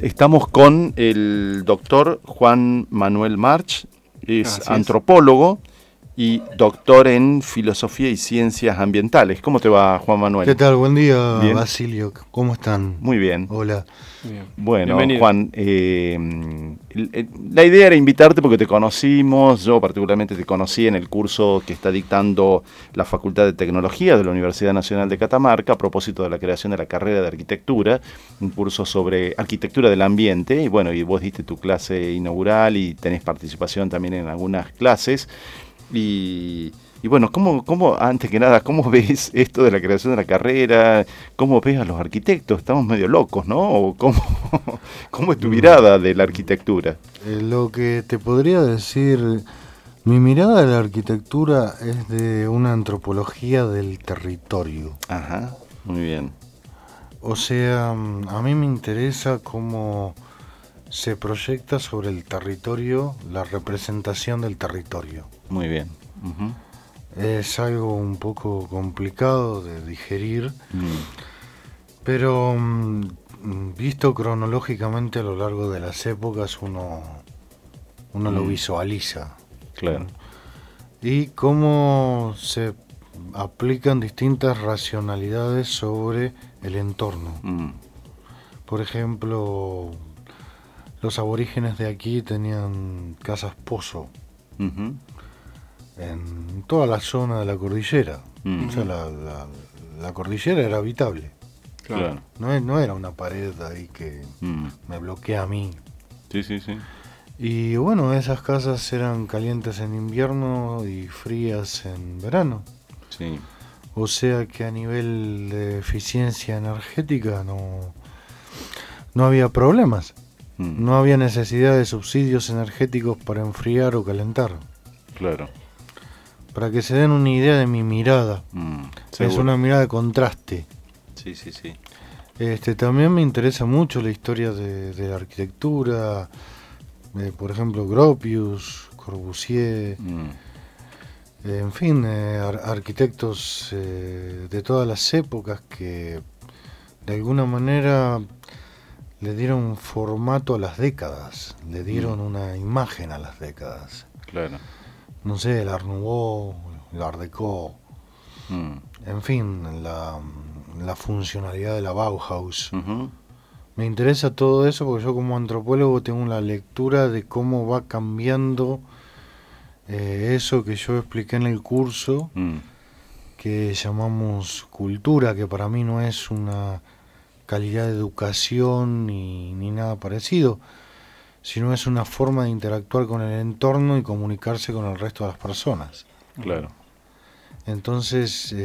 Estamos con el doctor Juan Manuel March, es antropólogo y doctor en Filosofía y Ciencias Ambientales. ¿Cómo te va, Juan Manuel? ¿Qué tal? Buen día, ¿Bien? Basilio. ¿Cómo están? Muy bien. Hola. Bien. Bueno, Bienvenido. Juan, la idea era invitarte porque te conocimos, yo particularmente te conocí en el curso que está dictando la Facultad de Tecnología de la Universidad Nacional de Catamarca a propósito de la creación de la carrera de arquitectura, un curso sobre arquitectura del ambiente, y bueno, y vos diste tu clase inaugural y tenés participación también en algunas clases. Y bueno, ¿cómo, antes que nada, cómo ves esto de la creación de la carrera? ¿Cómo ves a los arquitectos? Estamos medio locos, ¿no? ¿O cómo es tu mirada de la arquitectura? Lo que te podría decir, mi mirada de la arquitectura es de una antropología del territorio. Ajá, muy bien. O sea, a mí me interesa cómo se proyecta sobre el territorio la representación del territorio. Muy bien. Uh-huh. Es algo un poco complicado de digerir, pero visto cronológicamente a lo largo de las épocas uno lo visualiza. Claro. Y cómo se aplican distintas racionalidades sobre el entorno. Por ejemplo, los aborígenes de aquí tenían casas pozo. Uh-huh. En toda la zona de la cordillera. O sea, la cordillera era habitable. Claro. No era una pared ahí que me bloquea a mí. Sí. Y bueno, esas casas eran calientes en invierno y frías en verano. Sí. O sea que a nivel de eficiencia energética no había problemas. No había necesidad de subsidios energéticos para enfriar o calentar. Claro. Para que se den una idea de mi mirada. Es una mirada de contraste. Sí. También me interesa mucho la historia de la arquitectura. Por ejemplo, Gropius, Corbusier. En fin, arquitectos de todas las épocas que de alguna manera le dieron formato a las décadas. Le dieron una imagen a las décadas. Claro. No sé, el Art Nouveau, el Art Deco, en fin, la funcionalidad de la Bauhaus. Uh-huh. Me interesa todo eso porque yo como antropólogo tengo una lectura de cómo va cambiando eso que yo expliqué en el curso, que llamamos cultura, que para mí no es una calidad de educación ni nada parecido, sino es una forma de interactuar con el entorno y comunicarse con el resto de las personas. Claro. Entonces,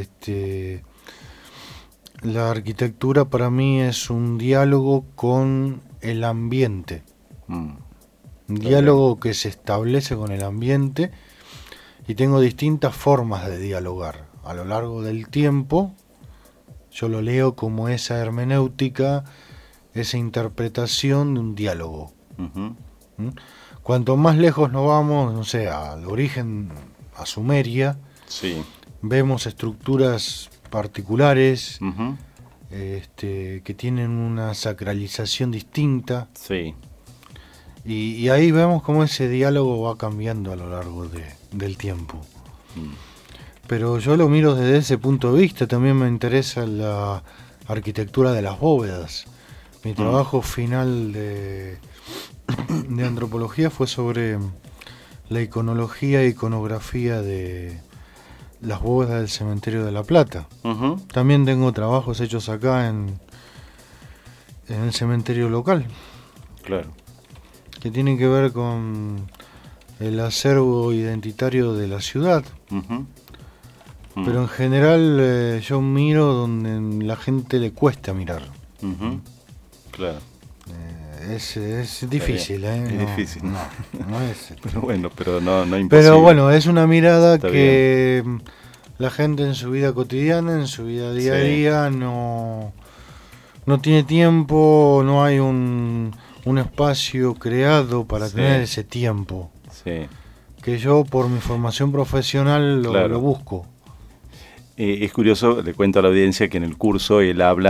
la arquitectura para mí es un diálogo con el ambiente. Un diálogo que se establece con el ambiente y tengo distintas formas de dialogar. A lo largo del tiempo, yo lo leo como esa hermenéutica, esa interpretación de un diálogo. Uh-huh. Cuanto más lejos nos vamos, no sé, al origen, a Sumeria, sí, vemos estructuras particulares, uh-huh, que tienen una sacralización distinta. Sí. Y ahí vemos cómo ese diálogo va cambiando a lo largo del tiempo. Pero yo lo miro desde ese punto de vista. También me interesa la arquitectura de las bóvedas. Mi trabajo final de antropología fue sobre la iconología e iconografía de las bóvedas del cementerio de La Plata. Uh-huh. También tengo trabajos hechos acá en el cementerio local. Claro. Que tienen que ver con el acervo identitario de la ciudad. Uh-huh. Pero en general yo miro donde la gente le cuesta mirar. Uh-huh. Claro. Es difícil, Es difícil. No es. Pero bueno, pero no imposible. Pero bueno, es una mirada Está que la gente en su vida cotidiana, en su vida día a día, no tiene tiempo, no hay un espacio creado para tener ese tiempo. Sí. Que yo por mi formación profesional lo busco. Es curioso, le cuento a la audiencia que en el curso él habla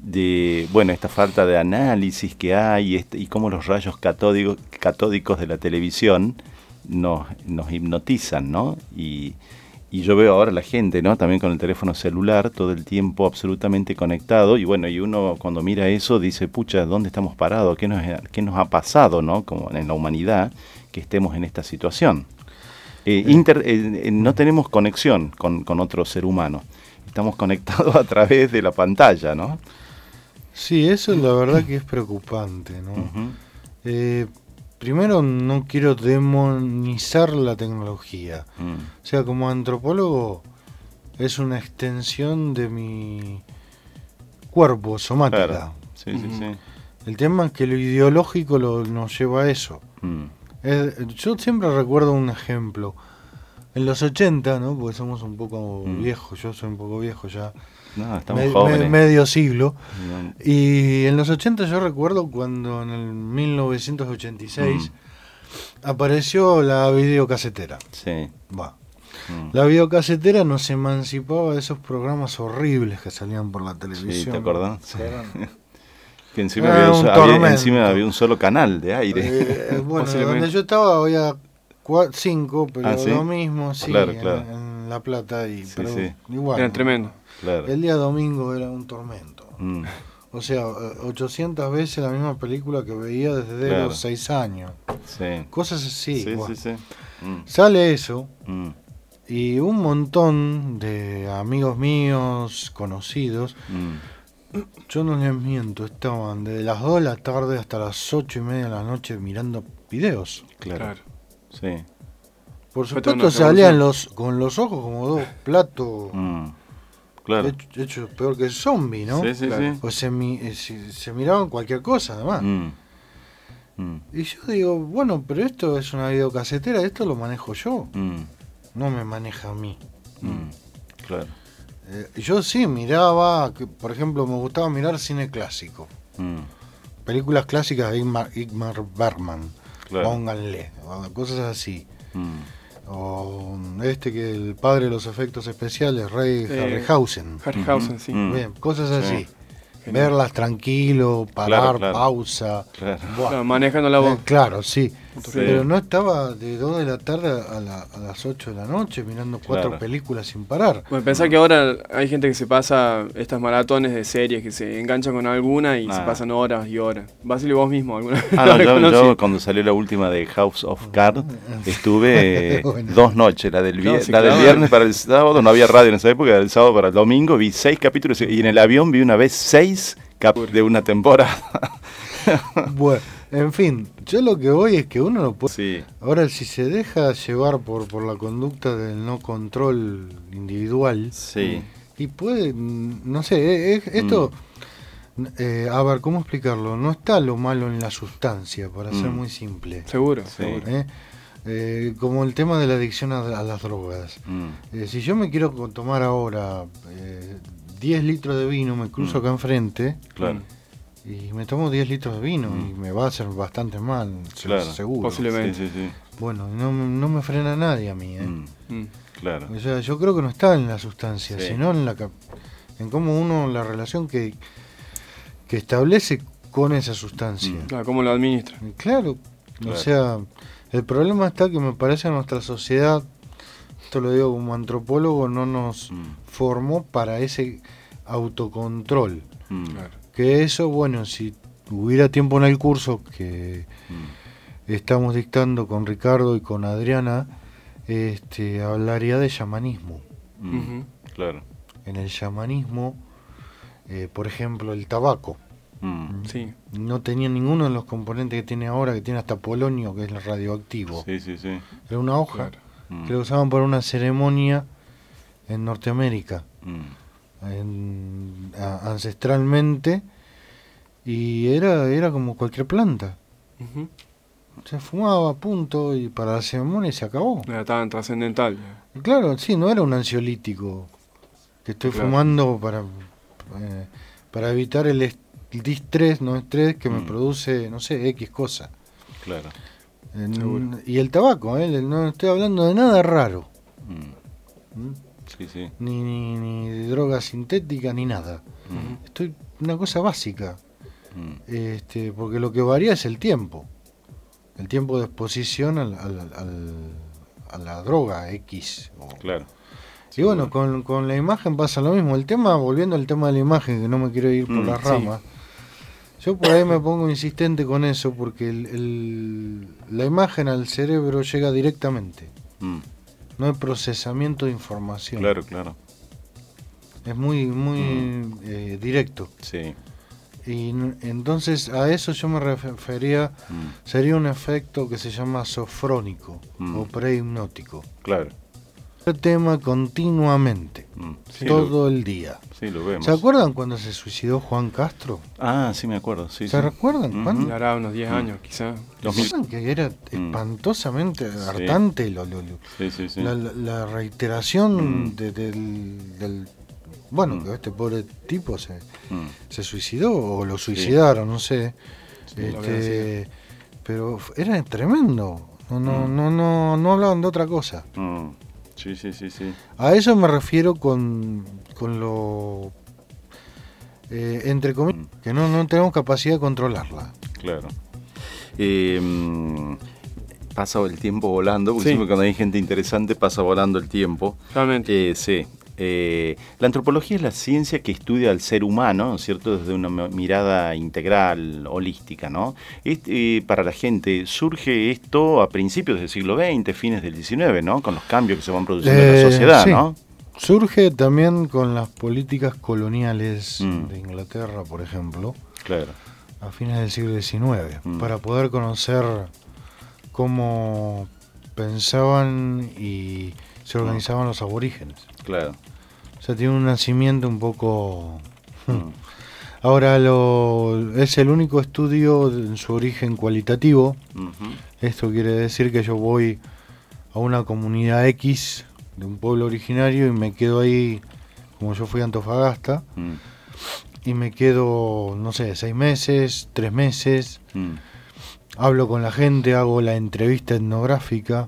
bueno, esta falta de análisis que hay y cómo los rayos catódicos de la televisión nos hipnotizan, ¿no? Y yo veo ahora la gente, ¿no? También con el teléfono celular, todo el tiempo absolutamente conectado, y bueno, y uno cuando mira eso dice, pucha, ¿dónde estamos parados? ¿Qué nos ha pasado, ¿no? Como en la humanidad, que estemos en esta situación. No tenemos conexión con otro ser humano. Estamos conectados a través de la pantalla, ¿no? Sí, eso la verdad que es preocupante, ¿no? Uh-huh. Primero, no quiero demonizar la tecnología. O sea, como antropólogo, es una extensión de mi cuerpo, somática. Claro. Sí, sí. El tema es que lo ideológico nos lleva a eso. Yo siempre recuerdo un ejemplo. En los 80, ¿no? Porque somos un poco viejos, yo soy un poco viejo ya. No, estamos jóvenes. Medio siglo. No. Y en los 80 yo recuerdo cuando en el 1986 apareció la videocasetera. Sí. La videocasetera nos emancipaba de esos programas horribles que salían por la televisión. Sí, ¿te acordás? Sí. Que encima había un solo canal de aire. Bueno, donde yo estaba había 5, pero ¿sí? lo mismo, sí, claro. En La Plata. Pero sí. igual. Era tremendo. Claro. El día domingo era un tormento. O sea, 800 veces la misma película que veía desde los 6 años. Sí. Cosas así. Sí. Sale eso y un montón de amigos míos, conocidos, yo no les miento, estaban desde las 2 de la tarde hasta las 8:30 de la noche mirando videos. Claro. Sí. Por supuesto salían con los ojos como dos platos claro. hechos peor que el zombie, ¿no? Sí. O se miraban cualquier cosa, además. Y yo digo, bueno, pero esto es una videocasetera, esto lo manejo yo. No me maneja a mí. Claro. Yo sí miraba, por ejemplo, me gustaba mirar cine clásico. Películas clásicas de Ingmar Bergman. Claro. Pónganle, cosas así. O que el padre de los efectos especiales, Harryhausen. Harryhausen, sí. Bien, cosas así. Verlas tranquilo, parar, claro. pausa. Claro, manejando la voz. Claro, sí. Pero no estaba de 2 de la tarde a las 8 de la noche mirando 4 películas sin parar. Bueno, pensá que ahora hay gente que se pasa estas maratones de series, que se enganchan con alguna y se pasan horas y horas. Basile vos mismo alguna vez. Yo cuando salió la última de House of Cards estuve 2 noches, la del viernes para el sábado, no había radio en esa época, del sábado para el domingo, vi 6 capítulos y en el avión vi una vez 6 de una temporada. Bueno, en fin, yo lo que voy es que uno no puede... Sí. Ahora, si se deja llevar por la conducta del no control individual, y puede, no sé, esto... a ver, ¿cómo explicarlo? No está lo malo en la sustancia, para ser muy simple. Seguro. Como el tema de la adicción a las drogas. Si yo me quiero tomar ahora 10 litros de vino, me cruzo acá enfrente... Claro. Y me tomo 10 litros de vino y me va a hacer bastante mal, seguro. Posiblemente. Sí. Bueno, no me frena nadie a mí. Claro. O sea, yo creo que no está en la sustancia, sino en cómo uno, la relación que establece con esa sustancia. Claro, cómo lo administra. Claro, o sea, el problema está que me parece que nuestra sociedad, esto lo digo como antropólogo, no nos formó para ese autocontrol. Claro. Que eso, bueno, si hubiera tiempo en el curso que estamos dictando con Ricardo y con Adriana, hablaría de chamanismo. Claro. En el chamanismo, por ejemplo, el tabaco. Sí. No tenía ninguno de los componentes que tiene ahora, que tiene hasta polonio, que es el radioactivo. Sí. Era una hoja que lo usaban para una ceremonia en Norteamérica. Ancestralmente, y era como cualquier planta. Se fumaba, punto, y para la ceremonia se acabó. Era tan trascendental. Claro, sí, no era un ansiolítico que estoy fumando para evitar el distrés, no estrés que me produce, no sé, X cosa. Claro. Y el tabaco, no estoy hablando de nada raro. Sí. Ni de droga sintética ni nada. Estoy una cosa básica. Porque lo que varía es el tiempo de exposición a la droga X. Claro. Y bueno, con la imagen pasa lo mismo. Volviendo al tema de la imagen, que no me quiero ir por las ramas, yo por ahí me pongo insistente con eso, porque la imagen al cerebro llega directamente. No hay procesamiento de información. Claro. Es muy directo. Sí. Y entonces a eso yo me refería, sería un efecto que se llama sofrónico o prehipnótico. Claro. El tema continuamente, todo el día. Sí, lo vemos. ¿Se acuerdan cuando se suicidó Juan Castro? Ah, sí me acuerdo. Sí, ¿Se recuerdan? ¿Cuándo? Hará unos 10 años, quizás. ¿Recuerdan que era espantosamente hartante la reiteración del... Bueno, que este pobre tipo se suicidó o lo suicidaron, no sé. Pero era tremendo. No hablaban de otra cosa. Sí. A eso me refiero con lo... entre comillas, que no tenemos capacidad de controlarla. Claro. Pasa el tiempo volando, porque siempre cuando hay gente interesante pasa volando el tiempo. Realmente. Sí. La antropología es la ciencia que estudia al ser humano, ¿no es cierto?, desde una mirada integral, holística, ¿no? Para la gente, surge esto a principios del siglo XX, fines del XIX, ¿no?, con los cambios que se van produciendo en la sociedad, ¿no? Surge también con las políticas coloniales de Inglaterra, por ejemplo, a fines del siglo XIX, para poder conocer cómo pensaban y se organizaban los aborígenes. Claro. O sea, tiene un nacimiento un poco... Ahora es el único estudio en su origen cualitativo. Esto quiere decir que yo voy a una comunidad X de un pueblo originario y me quedo ahí, como yo fui a Antofagasta, y me quedo, no sé, 6 meses, 3 meses, hablo con la gente, hago la entrevista etnográfica,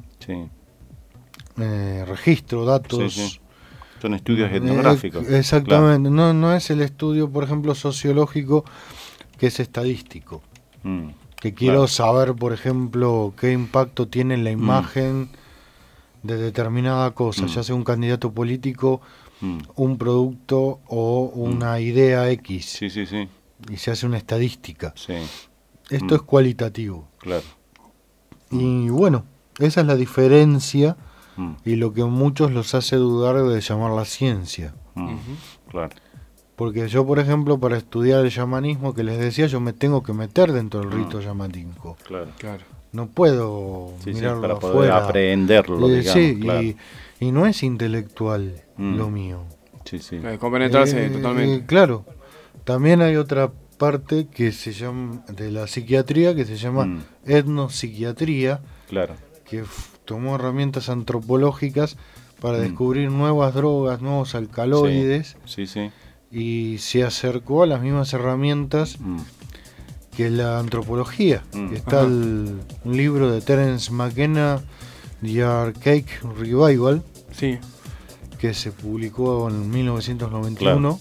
registro datos. Son estudios etnográficos. Exactamente, no es el estudio, por ejemplo, sociológico, que es estadístico. Que quiero saber, por ejemplo, qué impacto tiene la imagen de determinada cosa, ya sea un candidato político, un producto o una idea X. Y se hace una estadística. Esto es cualitativo. Claro. Y bueno, esa es la diferencia. Y lo que a muchos los hace dudar de llamar la ciencia. Claro. Porque yo, por ejemplo, para estudiar el chamanismo, que les decía, yo me tengo que meter dentro del rito chamánico. Claro. No puedo mirarlo para afuera. poder aprenderlo, y no es intelectual lo mío. Compenetrarse totalmente. Claro. También hay otra parte que se llama de la psiquiatría, que se llama etnopsiquiatría. Claro. Que tomó herramientas antropológicas para descubrir nuevas drogas, nuevos alcaloides, y se acercó a las mismas herramientas que la antropología. Está un libro de Terence McKenna, The Archaic Revival, que se publicó en 1991,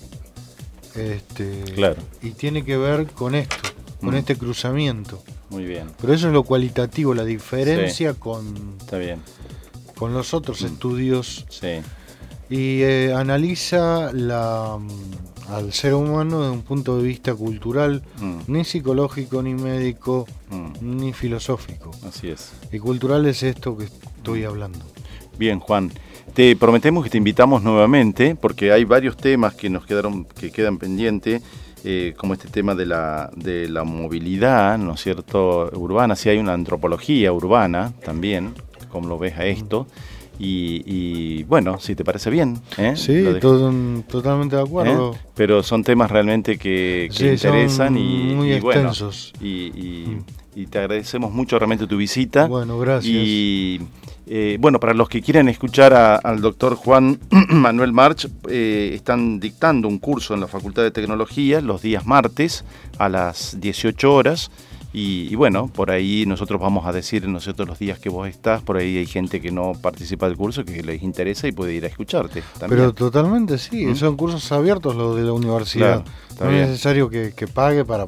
y tiene que ver con esto, con este cruzamiento. Muy bien. Pero eso es lo cualitativo, la diferencia con los otros estudios. Y analiza al ser humano desde un punto de vista cultural, ni psicológico, ni médico, ni filosófico. Así es. Y cultural es esto que estoy hablando. Bien, Juan. Te prometemos que te invitamos nuevamente, porque hay varios temas que quedan pendientes. Como este tema de la movilidad, ¿no es cierto?, urbana. Sí hay una antropología urbana también, como lo ves a esto. Y bueno, si te parece bien. Sí, totalmente de acuerdo. Pero son temas realmente que interesan y muy extensos. Bueno, y te agradecemos mucho realmente tu visita. Bueno, gracias. Y bueno, para los que quieran escuchar al doctor Juan Manuel March, están dictando un curso en la Facultad de Tecnología los días martes a las 18 horas. Y bueno, por ahí nosotros vamos a decir, nosotros los días que vos estás, por ahí hay gente que no participa del curso, que les interesa y puede ir a escucharte también. Pero totalmente sí, son cursos abiertos los de la universidad. Claro, no es necesario que pague para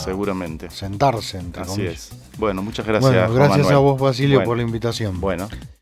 seguramente sentarse, entre Así comillas. es. Bueno, muchas gracias. Bueno, gracias Juan Manuel. a vos, Basilio, por la invitación. Bueno.